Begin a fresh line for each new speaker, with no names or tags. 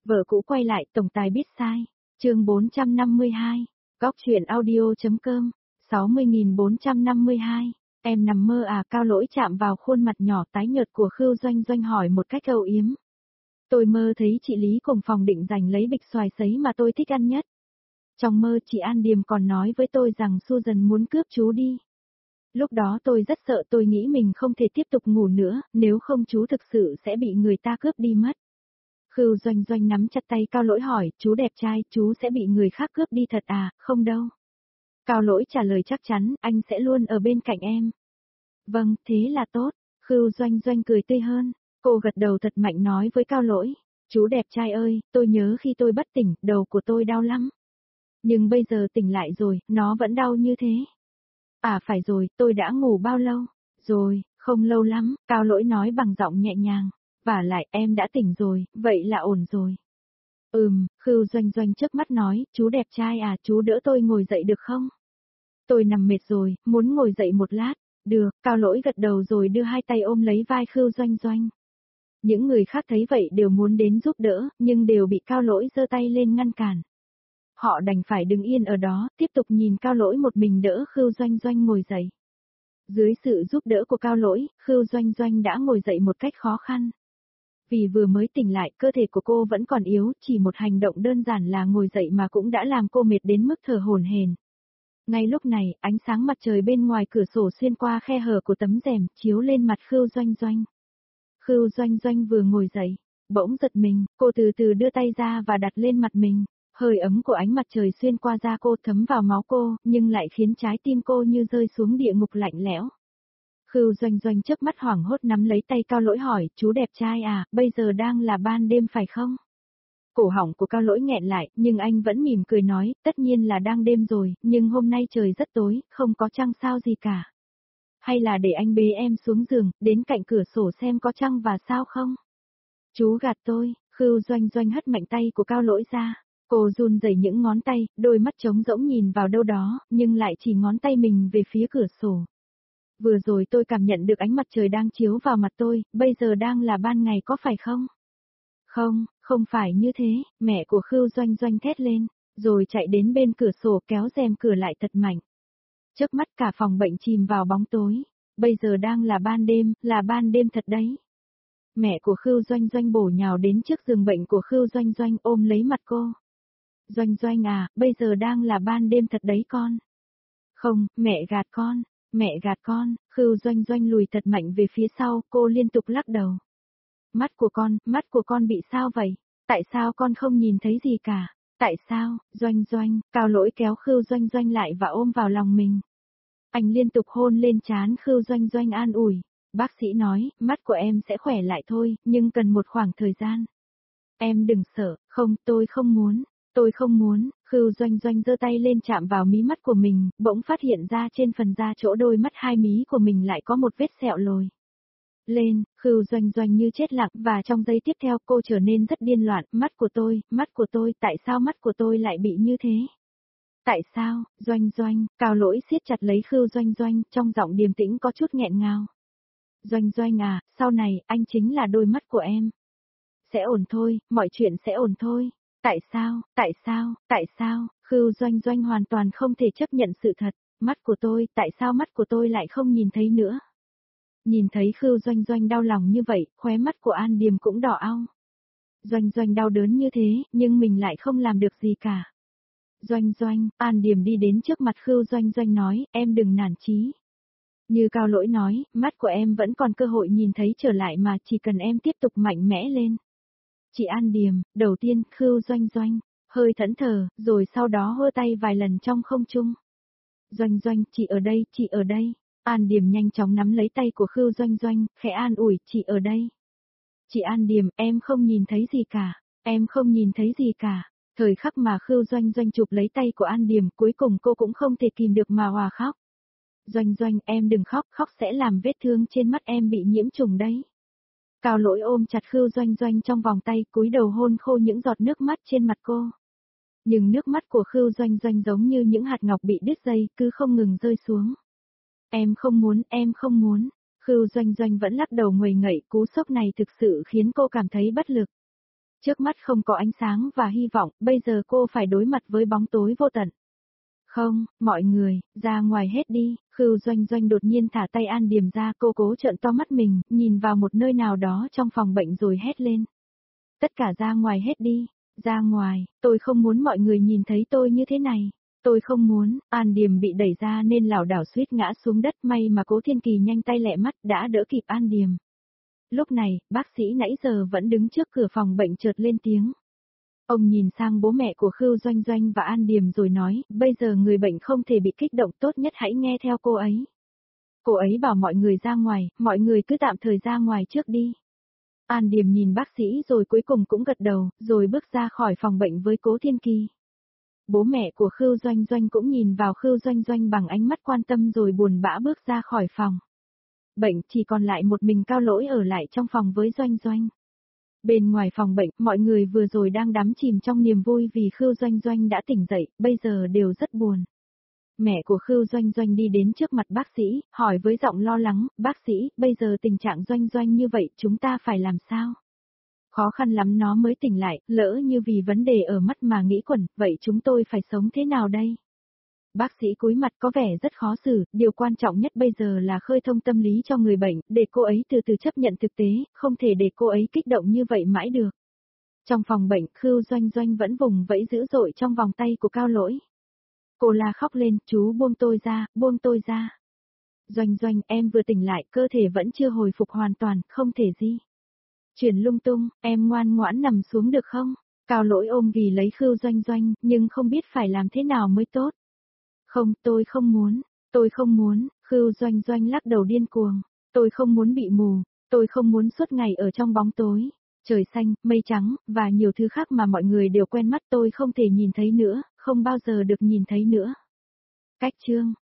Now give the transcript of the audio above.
Vợ cũ quay lại, tổng tài biết sai. Chương 452. Góc truyện audio.com. 60.452. Em nằm mơ à? Cao Lỗi chạm vào khuôn mặt nhỏ tái nhợt của Khưu Doanh Doanh hỏi một cách âu yếm. Tôi mơ thấy chị Lý cùng phòng định giành lấy bịch xoài sấy mà tôi thích ăn nhất. Trong mơ chị An Điềm còn nói với tôi rằng Susan muốn cướp chú đi. Lúc đó tôi rất sợ, tôi nghĩ mình không thể tiếp tục ngủ nữa, nếu không chú thực sự sẽ bị người ta cướp đi mất. Khưu Doanh Doanh nắm chặt tay Cao Lỗi hỏi, chú đẹp trai, chú sẽ bị người khác cướp đi thật à? Không đâu. Cao Lỗi trả lời chắc chắn, anh sẽ luôn ở bên cạnh em. Vâng, thế là tốt. Khưu Doanh Doanh cười tươi hơn. Cô gật đầu thật mạnh nói với Cao Lỗi, chú đẹp trai ơi, tôi nhớ khi tôi bất tỉnh, đầu của tôi đau lắm. Nhưng bây giờ tỉnh lại rồi, nó vẫn đau như thế. À phải rồi, tôi đã ngủ bao lâu? Rồi, không lâu lắm, Cao Lỗi nói bằng giọng nhẹ nhàng. Vả lại em đã tỉnh rồi, vậy là ổn rồi. Khưu Doanh Doanh chớp mắt nói, chú đẹp trai à, chú đỡ tôi ngồi dậy được không? Tôi nằm mệt rồi, muốn ngồi dậy một lát. Được, Cao Lỗi gật đầu rồi đưa hai tay ôm lấy vai Khưu Doanh Doanh. Những người khác thấy vậy đều muốn đến giúp đỡ, nhưng đều bị Cao Lỗi giơ tay lên ngăn cản. Họ đành phải đứng yên ở đó, tiếp tục nhìn Cao Lỗi một mình đỡ Khưu Doanh Doanh ngồi dậy. Dưới sự giúp đỡ của Cao Lỗi, Khưu Doanh Doanh đã ngồi dậy một cách khó khăn. Vì vừa mới tỉnh lại, cơ thể của cô vẫn còn yếu, chỉ một hành động đơn giản là ngồi dậy mà cũng đã làm cô mệt đến mức thở hổn hển. Ngay lúc này, ánh sáng mặt trời bên ngoài cửa sổ xuyên qua khe hở của tấm rèm, chiếu lên mặt Khưu Doanh Doanh. Khưu Doanh Doanh vừa ngồi dậy, bỗng giật mình, cô từ từ đưa tay ra và đặt lên mặt mình. Hơi ấm của ánh mặt trời xuyên qua da cô thấm vào máu cô, nhưng lại khiến trái tim cô như rơi xuống địa ngục lạnh lẽo. Khưu Doanh Doanh chớp mắt hoảng hốt nắm lấy tay Cao Lỗi hỏi, chú đẹp trai à, bây giờ đang là ban đêm phải không? Cổ họng của Cao Lỗi nghẹn lại, nhưng anh vẫn mỉm cười nói, tất nhiên là đang đêm rồi, nhưng hôm nay trời rất tối, không có trăng sao gì cả. Hay là để anh bế em xuống giường, đến cạnh cửa sổ xem có trăng và sao không? Chú gạt tôi. Khưu Doanh Doanh hất mạnh tay của Cao Lỗi ra. Cô run rẩy những ngón tay, đôi mắt trống rỗng nhìn vào đâu đó, nhưng lại chỉ ngón tay mình về phía cửa sổ. Vừa rồi tôi cảm nhận được ánh mặt trời đang chiếu vào mặt tôi, bây giờ đang là ban ngày có phải không? Không, không phải như thế, mẹ của Khưu Doanh Doanh thét lên, rồi chạy đến bên cửa sổ kéo rèm cửa lại thật mạnh. Chớp mắt cả phòng bệnh chìm vào bóng tối, bây giờ đang là ban đêm thật đấy. Mẹ của Khưu Doanh Doanh bổ nhào đến trước giường bệnh của Khưu Doanh Doanh ôm lấy mặt cô. Doanh Doanh à, bây giờ đang là ban đêm thật đấy con. Không, mẹ gạt con. Mẹ gạt con. Khưu Doanh Doanh lùi thật mạnh về phía sau, cô liên tục lắc đầu. Mắt của con bị sao vậy? Tại sao con không nhìn thấy gì cả? Tại sao? Doanh Doanh, Cao Lỗi kéo Khưu Doanh Doanh lại và ôm vào lòng mình. Anh liên tục hôn lên trán Khưu Doanh Doanh an ủi. Bác sĩ nói, mắt của em sẽ khỏe lại thôi, nhưng cần một khoảng thời gian. Em đừng sợ, không, tôi không muốn. Tôi không muốn. Khưu Doanh Doanh giơ tay lên chạm vào mí mắt của mình, bỗng phát hiện ra trên phần da chỗ đôi mắt hai mí của mình lại có một vết sẹo lồi. Lên, Khưu Doanh Doanh như chết lặng và trong giây tiếp theo cô trở nên rất điên loạn, mắt của tôi, tại sao mắt của tôi lại bị như thế? Tại sao? Doanh Doanh, Cao Lỗi siết chặt lấy Khưu Doanh Doanh, trong giọng điềm tĩnh có chút nghẹn ngào. Doanh Doanh à, sau này, anh chính là đôi mắt của em. Sẽ ổn thôi, mọi chuyện sẽ ổn thôi. Tại sao, Khưu Doanh Doanh hoàn toàn không thể chấp nhận sự thật, mắt của tôi, tại sao mắt của tôi lại không nhìn thấy nữa? Nhìn thấy Khưu Doanh Doanh đau lòng như vậy, khóe mắt của An Điềm cũng đỏ au. Doanh Doanh đau đớn như thế, nhưng mình lại không làm được gì cả. Doanh Doanh, An Điềm đi đến trước mặt Khưu Doanh Doanh nói, em đừng nản chí. Như Cao Lỗi nói, mắt của em vẫn còn cơ hội nhìn thấy trở lại mà chỉ cần em tiếp tục mạnh mẽ lên. Chị An Điềm, đầu tiên, Khưu Doanh Doanh, hơi thẫn thờ, rồi sau đó hơ tay vài lần trong không trung. Doanh Doanh, chị ở đây. An Điềm nhanh chóng nắm lấy tay của Khưu Doanh Doanh, khẽ an ủi, chị ở đây. Chị An Điềm, em không nhìn thấy gì cả. Thời khắc mà Khưu Doanh Doanh chụp lấy tay của An Điềm, cuối cùng cô cũng không thể kìm được mà òa khóc. Doanh Doanh, em đừng khóc, khóc sẽ làm vết thương trên mắt em bị nhiễm trùng đấy. Cao Lỗi ôm chặt Khưu Doanh Doanh trong vòng tay, cúi đầu hôn khô những giọt nước mắt trên mặt cô. Nhưng nước mắt của Khưu Doanh Doanh giống như những hạt ngọc bị đứt dây, cứ không ngừng rơi xuống. Em không muốn. Khưu Doanh Doanh vẫn lắc đầu nguầy ngậy, cú sốc này thực sự khiến cô cảm thấy bất lực. Trước mắt không có ánh sáng và hy vọng, bây giờ cô phải đối mặt với bóng tối vô tận. Không, mọi người, ra ngoài hết đi, Khưu Doanh Doanh đột nhiên thả tay An Điềm ra, cô cố trợn to mắt mình, nhìn vào một nơi nào đó trong phòng bệnh rồi hét lên. Tất cả ra ngoài hết đi, ra ngoài, tôi không muốn mọi người nhìn thấy tôi như thế này. Tôi không muốn, An Điềm bị đẩy ra nên lảo đảo suýt ngã xuống đất, may mà Cố Thiên Kỳ nhanh tay lẹ mắt đã đỡ kịp An Điềm. Lúc này, bác sĩ nãy giờ vẫn đứng trước cửa phòng bệnh chợt lên tiếng. Ông nhìn sang bố mẹ của Khưu Doanh Doanh và An Điềm rồi nói, bây giờ người bệnh không thể bị kích động, tốt nhất hãy nghe theo cô ấy. Cô ấy bảo mọi người ra ngoài, mọi người cứ tạm thời ra ngoài trước đi. An Điềm nhìn bác sĩ rồi cuối cùng cũng gật đầu, rồi bước ra khỏi phòng bệnh với Cố Thiên Kỳ. Bố mẹ của Khưu Doanh Doanh cũng nhìn vào Khưu Doanh Doanh bằng ánh mắt quan tâm rồi buồn bã bước ra khỏi phòng. Bệnh chỉ còn lại một mình Cao Lỗi ở lại trong phòng với Doanh Doanh. Bên ngoài phòng bệnh, mọi người vừa rồi đang đắm chìm trong niềm vui vì Khưu Doanh Doanh đã tỉnh dậy, bây giờ đều rất buồn. Mẹ của Khưu Doanh Doanh đi đến trước mặt bác sĩ, hỏi với giọng lo lắng, bác sĩ, bây giờ tình trạng Doanh Doanh như vậy, chúng ta phải làm sao? Khó khăn lắm nó mới tỉnh lại, lỡ như vì vấn đề ở mắt mà nghĩ quẩn, vậy chúng tôi phải sống thế nào đây? Bác sĩ cúi mặt có vẻ rất khó xử, điều quan trọng nhất bây giờ là khơi thông tâm lý cho người bệnh, để cô ấy từ từ chấp nhận thực tế, không thể để cô ấy kích động như vậy mãi được. Trong phòng bệnh, Khưu Doanh Doanh vẫn vùng vẫy dữ dội trong vòng tay của Cao Lỗi. Cô la khóc lên, chú buông tôi ra, buông tôi ra. Doanh Doanh, em vừa tỉnh lại, cơ thể vẫn chưa hồi phục hoàn toàn, không thể gì. Chuyển lung tung, em ngoan ngoãn nằm xuống được không? Cao Lỗi ôm ghì lấy Khưu Doanh Doanh, nhưng không biết phải làm thế nào mới tốt. Không, tôi không muốn, Khưu Doanh Doanh lắc đầu điên cuồng. Tôi không muốn bị mù, tôi không muốn suốt ngày ở trong bóng tối. Trời xanh, mây trắng, và nhiều thứ khác mà mọi người đều quen mắt tôi không thể nhìn thấy nữa, không bao giờ được nhìn thấy nữa. Cách chương